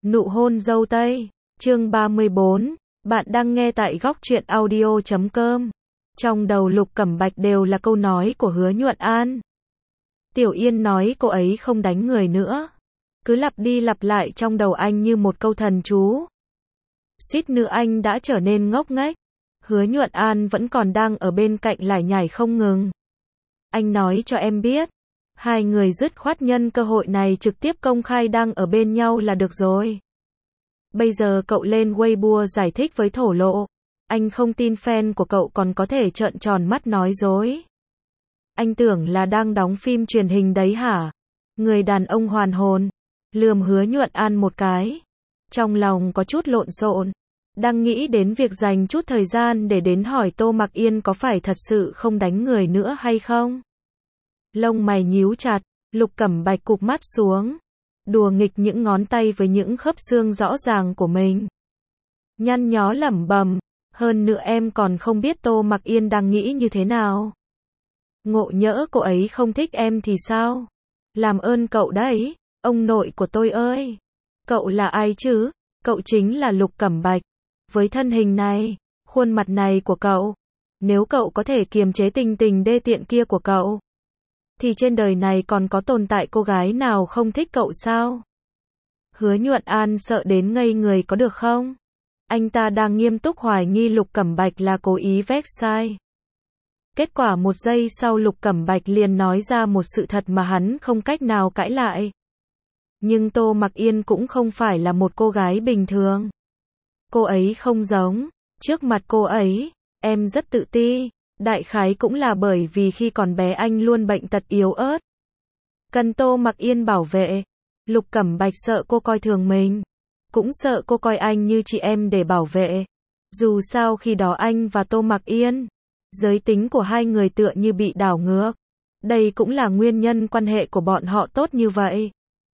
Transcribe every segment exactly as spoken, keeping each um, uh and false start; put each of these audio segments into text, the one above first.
Nụ hôn dâu tây, chương ba mươi bốn, bạn đang nghe tại góc truyện audio chấm com. Trong đầu Lục Cẩm Bạch đều là câu nói của Hứa Nhuận An. Tiểu Yên nói cô ấy không đánh người nữa. Cứ lặp đi lặp lại trong đầu anh như một câu thần chú. Suýt nữa anh đã trở nên ngốc nghếch. Hứa Nhuận An vẫn còn đang ở bên cạnh lải nhải không ngừng. Anh nói cho em biết. Hai người dứt khoát nhân cơ hội này trực tiếp công khai đang ở bên nhau là được rồi. Bây giờ cậu lên Weibo giải thích với thổ lộ. Anh không tin fan của cậu còn có thể trợn tròn mắt nói dối. Anh tưởng là đang đóng phim truyền hình đấy hả? Người đàn ông hoàn hồn. Lườm Hứa Nhuận An một cái. Trong lòng có chút lộn xộn. Đang nghĩ đến việc dành chút thời gian để đến hỏi Tô Mặc Yên có phải thật sự không đánh người nữa hay không? Lông mày nhíu chặt, Lục Cẩm Bạch cụp mắt xuống. Đùa nghịch những ngón tay với những khớp xương rõ ràng của mình. Nhăn nhó lẩm bẩm, hơn nữa em còn không biết Tô Mặc Yên đang nghĩ như thế nào. Ngộ nhỡ cô ấy không thích em thì sao? Làm ơn cậu đấy, ông nội của tôi ơi. Cậu là ai chứ? Cậu chính là Lục Cẩm Bạch. Với thân hình này, khuôn mặt này của cậu, nếu cậu có thể kiềm chế tình tình đê tiện kia của cậu, thì trên đời này còn có tồn tại cô gái nào không thích cậu sao? Hứa Nhuận An sợ đến ngây người có được không? Anh ta đang nghiêm túc hoài nghi Lục Cẩm Bạch là cố ý vét sai. Kết quả một giây sau Lục Cẩm Bạch liền nói ra một sự thật mà hắn không cách nào cãi lại. Nhưng Tô Mặc Yên cũng không phải là một cô gái bình thường. Cô ấy không giống. Trước mặt cô ấy, em rất tự ti. Đại khái cũng là bởi vì khi còn bé anh luôn bệnh tật yếu ớt. Cần Tô Mặc Yên bảo vệ. Lục Cẩm Bạch sợ cô coi thường mình. Cũng sợ cô coi anh như chị em để bảo vệ. Dù sao khi đó anh và Tô Mặc Yên, giới tính của hai người tựa như bị đảo ngược. Đây cũng là nguyên nhân quan hệ của bọn họ tốt như vậy.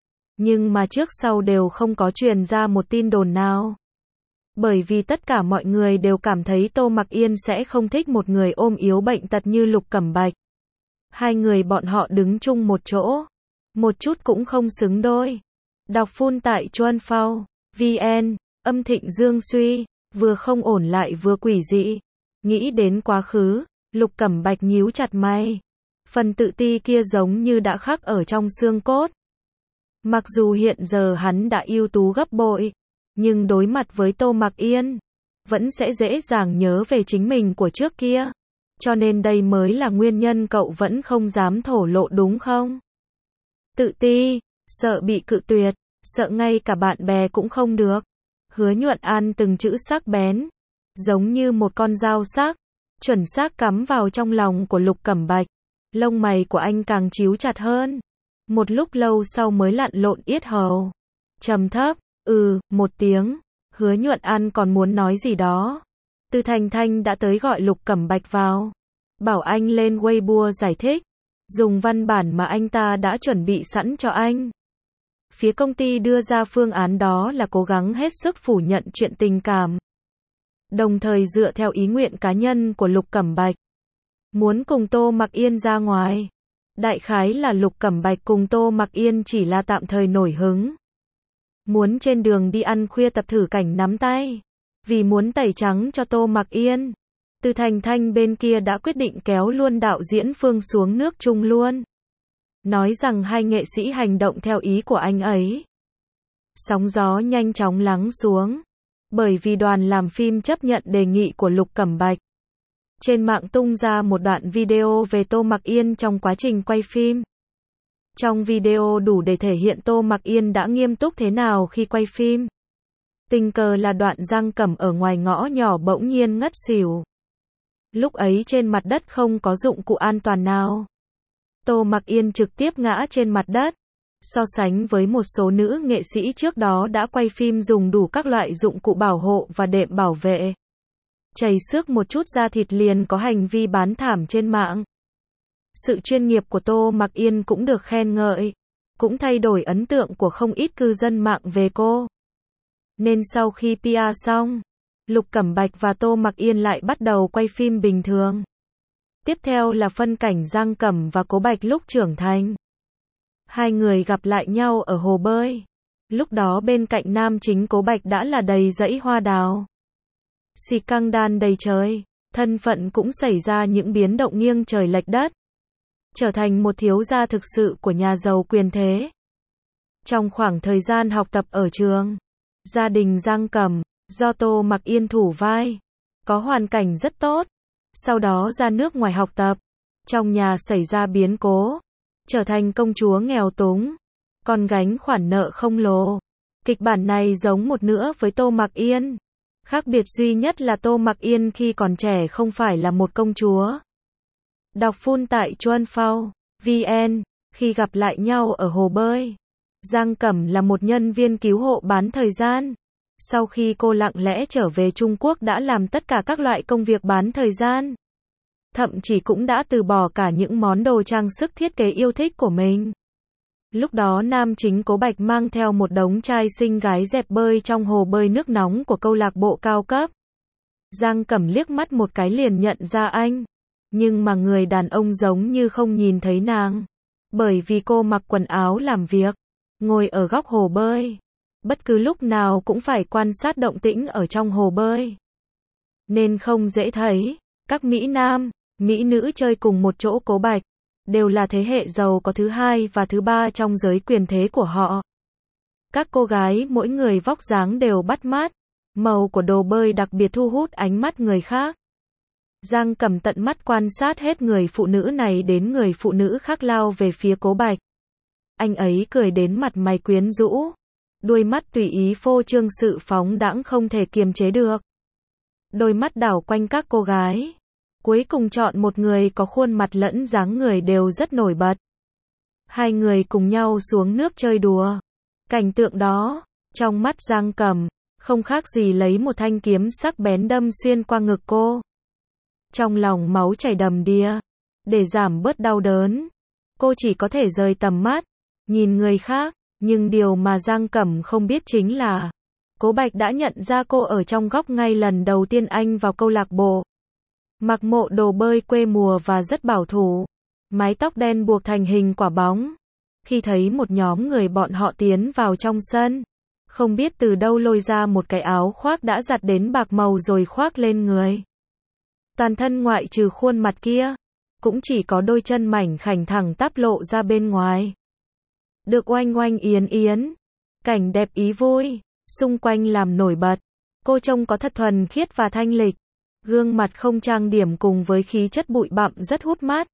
Nhưng mà trước sau đều không có truyền ra một tin đồn nào. Bởi vì tất cả mọi người đều cảm thấy Tô Mặc Yên sẽ không thích một người ôm yếu bệnh tật như Lục Cẩm Bạch. Hai người bọn họ đứng chung một chỗ. Một chút cũng không xứng đôi. Đọc phun tại Chuan Phao, vê en, âm thịnh dương suy, vừa không ổn lại vừa quỷ dị. Nghĩ đến quá khứ, Lục Cẩm Bạch nhíu chặt mày. Phần tự ti kia giống như đã khắc ở trong xương cốt. Mặc dù hiện giờ hắn đã ưu tú gấp bội, nhưng đối mặt với Tô Mặc Yên, vẫn sẽ dễ dàng nhớ về chính mình của trước kia. Cho nên đây mới là nguyên nhân cậu vẫn không dám thổ lộ đúng không? Tự ti, sợ bị cự tuyệt, sợ ngay cả bạn bè cũng không được. Hứa Nhuận An từng chữ sắc bén, giống như một con dao sắc, chuẩn xác cắm vào trong lòng của Lục Cẩm Bạch. Lông mày của anh càng chíu chặt hơn. Một lúc lâu sau mới lặn lộn yết hầu. Trầm thấp, ừ, một tiếng. Hứa Nhuận An còn muốn nói gì đó. Từ Thành Thanh đã tới gọi Lục Cẩm Bạch vào. Bảo anh lên Weibo giải thích. Dùng văn bản mà anh ta đã chuẩn bị sẵn cho anh. Phía công ty đưa ra phương án đó là cố gắng hết sức phủ nhận chuyện tình cảm. Đồng thời dựa theo ý nguyện cá nhân của Lục Cẩm Bạch. Muốn cùng Tô Mặc Yên ra ngoài. Đại khái là Lục Cẩm Bạch cùng Tô Mặc Yên chỉ là tạm thời nổi hứng. Muốn trên đường đi ăn khuya tập thử cảnh nắm tay. Vì muốn tẩy trắng cho Tô Mặc Yên. Từ Thành Thanh bên kia đã quyết định kéo luôn đạo diễn Phương xuống nước chung luôn. Nói rằng hai nghệ sĩ hành động theo ý của anh ấy. Sóng gió nhanh chóng lắng xuống. Bởi vì đoàn làm phim chấp nhận đề nghị của Lục Cẩm Bạch. Trên mạng tung ra một đoạn video về Tô Mặc Yên trong quá trình quay phim. Trong video đủ để thể hiện Tô Mặc Yên đã nghiêm túc thế nào khi quay phim. Tình cờ là đoạn Giang Cẩm ở ngoài ngõ nhỏ bỗng nhiên ngất xỉu. Lúc ấy trên mặt đất không có dụng cụ an toàn nào. Tô Mặc Yên trực tiếp ngã trên mặt đất. So sánh với một số nữ nghệ sĩ trước đó đã quay phim dùng đủ các loại dụng cụ bảo hộ và đệm bảo vệ. Chảy xước một chút da thịt liền có hành vi bán thảm trên mạng. Sự chuyên nghiệp của Tô Mặc Yên cũng được khen ngợi. Cũng thay đổi ấn tượng của không ít cư dân mạng về cô. Nên sau khi pê e xong, Lục Cẩm Bạch và Tô Mặc Yên lại bắt đầu quay phim bình thường. Tiếp theo là phân cảnh Giang Cẩm và Cố Bạch lúc trưởng thành. Hai người gặp lại nhau ở hồ bơi. Lúc đó bên cạnh nam chính Cố Bạch đã là đầy dãy hoa đào. Xì căng đan đầy trời, thân phận cũng xảy ra những biến động nghiêng trời lệch đất. Trở thành một thiếu gia thực sự của nhà giàu quyền thế. Trong khoảng thời gian học tập ở trường, gia đình Giang Cẩm, do Tô Mặc Yên thủ vai, có hoàn cảnh rất tốt. Sau đó ra nước ngoài học tập, trong nhà xảy ra biến cố, trở thành công chúa nghèo túng, còn gánh khoản nợ không lồ. Kịch bản này giống một nữa với Tô Mặc Yên. Khác biệt duy nhất là Tô Mặc Yên khi còn trẻ không phải là một công chúa. Đọc full tại chuan phao chấm vn. Khi gặp lại nhau ở hồ bơi, Giang Cẩm là một nhân viên cứu hộ bán thời gian. Sau khi cô lặng lẽ trở về Trung Quốc đã làm tất cả các loại công việc bán thời gian. Thậm chí cũng đã từ bỏ cả những món đồ trang sức thiết kế yêu thích của mình. Lúc đó nam chính Cố Bạch mang theo một đống trai xinh gái dẹp bơi trong hồ bơi nước nóng của câu lạc bộ cao cấp. Giang Cẩm liếc mắt một cái liền nhận ra anh. Nhưng mà người đàn ông giống như không nhìn thấy nàng. Bởi vì cô mặc quần áo làm việc, ngồi ở góc hồ bơi. Bất cứ lúc nào cũng phải quan sát động tĩnh ở trong hồ bơi. Nên không dễ thấy. Các Mỹ Nam, Mỹ nữ chơi cùng một chỗ Cố Bạch, đều là thế hệ giàu có thứ hai và thứ ba trong giới quyền thế của họ. Các cô gái mỗi người vóc dáng đều bắt mắt, màu của đồ bơi đặc biệt thu hút ánh mắt người khác. Giang Cẩm tận mắt quan sát hết người phụ nữ này đến người phụ nữ khác lao về phía Cố Bạch. Anh ấy cười đến mặt mày quyến rũ, đôi mắt tùy ý phô trương sự phóng đãng không thể kiềm chế được. Đôi mắt đảo quanh các cô gái, cuối cùng chọn một người có khuôn mặt lẫn dáng người đều rất nổi bật. Hai người cùng nhau xuống nước chơi đùa. Cảnh tượng đó, trong mắt Giang Cẩm, không khác gì lấy một thanh kiếm sắc bén đâm xuyên qua ngực cô. Trong lòng máu chảy đầm đìa. Để giảm bớt đau đớn, cô chỉ có thể rời tầm mắt, nhìn người khác. Nhưng điều mà Giang Cẩm không biết chính là Cố Bạch đã nhận ra cô ở trong góc ngay lần đầu tiên anh vào câu lạc bộ. Mặc bộ đồ bơi quê mùa và rất bảo thủ, mái tóc đen buộc thành hình quả bóng. Khi thấy một nhóm người bọn họ tiến vào trong sân, không biết từ đâu lôi ra một cái áo khoác đã giặt đến bạc màu rồi khoác lên người. Toàn thân ngoại trừ khuôn mặt kia, cũng chỉ có đôi chân mảnh khảnh thẳng tắp lộ ra bên ngoài. Được oanh oanh yến yến, cảnh đẹp ý vui, xung quanh làm nổi bật. Cô trông có thật thuần khiết và thanh lịch. Gương mặt không trang điểm cùng với khí chất bụi bặm rất hút mắt.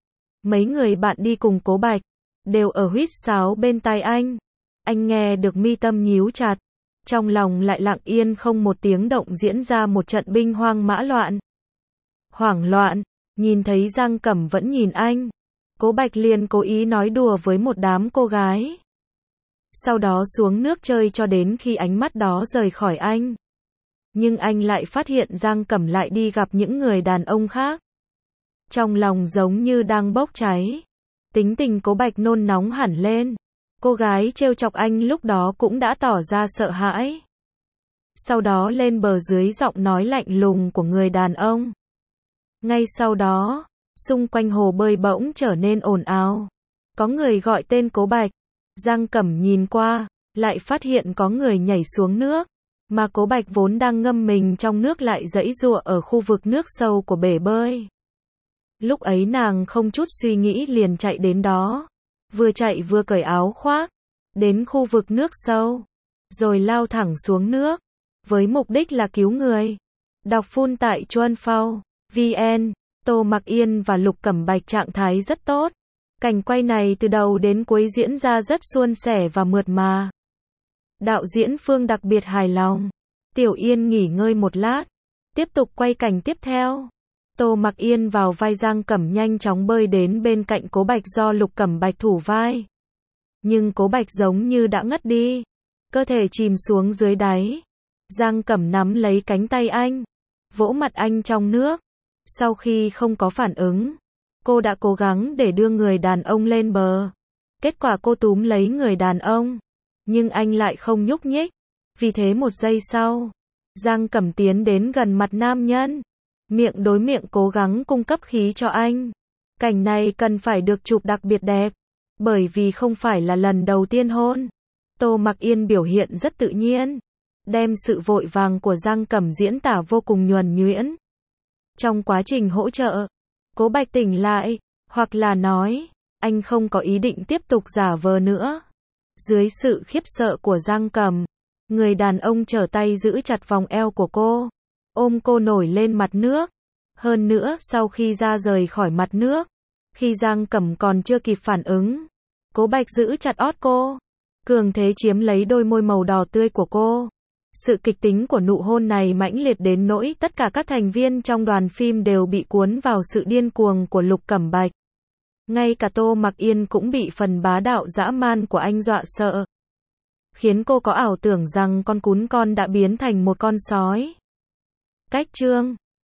Mấy người bạn đi cùng Cố Bạch, đều ở huýt sáo bên tai anh. Anh nghe được mi tâm nhíu chặt. Trong lòng lại lặng yên không một tiếng động diễn ra một trận binh hoang mã loạn. Hoảng loạn, nhìn thấy Giang Cẩm vẫn nhìn anh. Cố Bạch liền cố ý nói đùa với một đám cô gái. Sau đó xuống nước chơi cho đến khi ánh mắt đó rời khỏi anh. Nhưng anh lại phát hiện Giang Cẩm lại đi gặp những người đàn ông khác. Trong lòng giống như đang bốc cháy. Tính tình Cố Bạch nôn nóng hẳn lên. Cô gái trêu chọc anh lúc đó cũng đã tỏ ra sợ hãi. Sau đó lên bờ dưới giọng nói lạnh lùng của người đàn ông. Ngay sau đó, xung quanh hồ bơi bỗng trở nên ồn ào. Có người gọi tên Cố Bạch. Giang Cẩm nhìn qua, lại phát hiện có người nhảy xuống nước. Mà Cố Bạch vốn đang ngâm mình trong nước lại giãy giụa ở khu vực nước sâu của bể bơi. Lúc ấy nàng không chút suy nghĩ liền chạy đến đó. Vừa chạy vừa cởi áo khoác. Đến khu vực nước sâu. Rồi lao thẳng xuống nước. Với mục đích là cứu người. Đọc full tại chuan phao chấm vn. Tô Mặc Yên và Lục Cẩm Bạch trạng thái rất tốt. Cảnh quay này từ đầu đến cuối diễn ra rất suôn sẻ và mượt mà. Đạo diễn Phương đặc biệt hài lòng. Tiểu Yên nghỉ ngơi một lát. Tiếp tục quay cảnh tiếp theo. Tô Mặc Yên vào vai Giang Cẩm nhanh chóng bơi đến bên cạnh Cố Bạch do Lục Cẩm Bạch thủ vai. Nhưng Cố Bạch giống như đã ngất đi. Cơ thể chìm xuống dưới đáy. Giang Cẩm nắm lấy cánh tay anh. Vỗ mặt anh trong nước. Sau khi không có phản ứng, cô đã cố gắng để đưa người đàn ông lên bờ. Kết quả cô túm lấy người đàn ông. Nhưng anh lại không nhúc nhích. Vì thế một giây sau, Giang Cẩm tiến đến gần mặt nam nhân. Miệng đối miệng cố gắng cung cấp khí cho anh. Cảnh này cần phải được chụp đặc biệt đẹp. Bởi vì không phải là lần đầu tiên hôn. Tô Mặc Yên biểu hiện rất tự nhiên, đem sự vội vàng của Giang Cẩm diễn tả vô cùng nhuần nhuyễn. Trong quá trình hỗ trợ, Cố Bạch tỉnh lại, hoặc là nói, anh không có ý định tiếp tục giả vờ nữa. Dưới sự khiếp sợ của Giang Cẩm, người đàn ông trở tay giữ chặt vòng eo của cô, ôm cô nổi lên mặt nước. Hơn nữa sau khi ra rời khỏi mặt nước, khi Giang Cẩm còn chưa kịp phản ứng, Cố Bạch giữ chặt ót cô, cường thế chiếm lấy đôi môi màu đỏ tươi của cô. Sự kịch tính của nụ hôn này mãnh liệt đến nỗi tất cả các thành viên trong đoàn phim đều bị cuốn vào sự điên cuồng của Lục Cẩm Bạch. Ngay cả Tô Mặc Yên cũng bị phần bá đạo dã man của anh dọa sợ, khiến cô có ảo tưởng rằng con cún con đã biến thành một con sói. Cách chương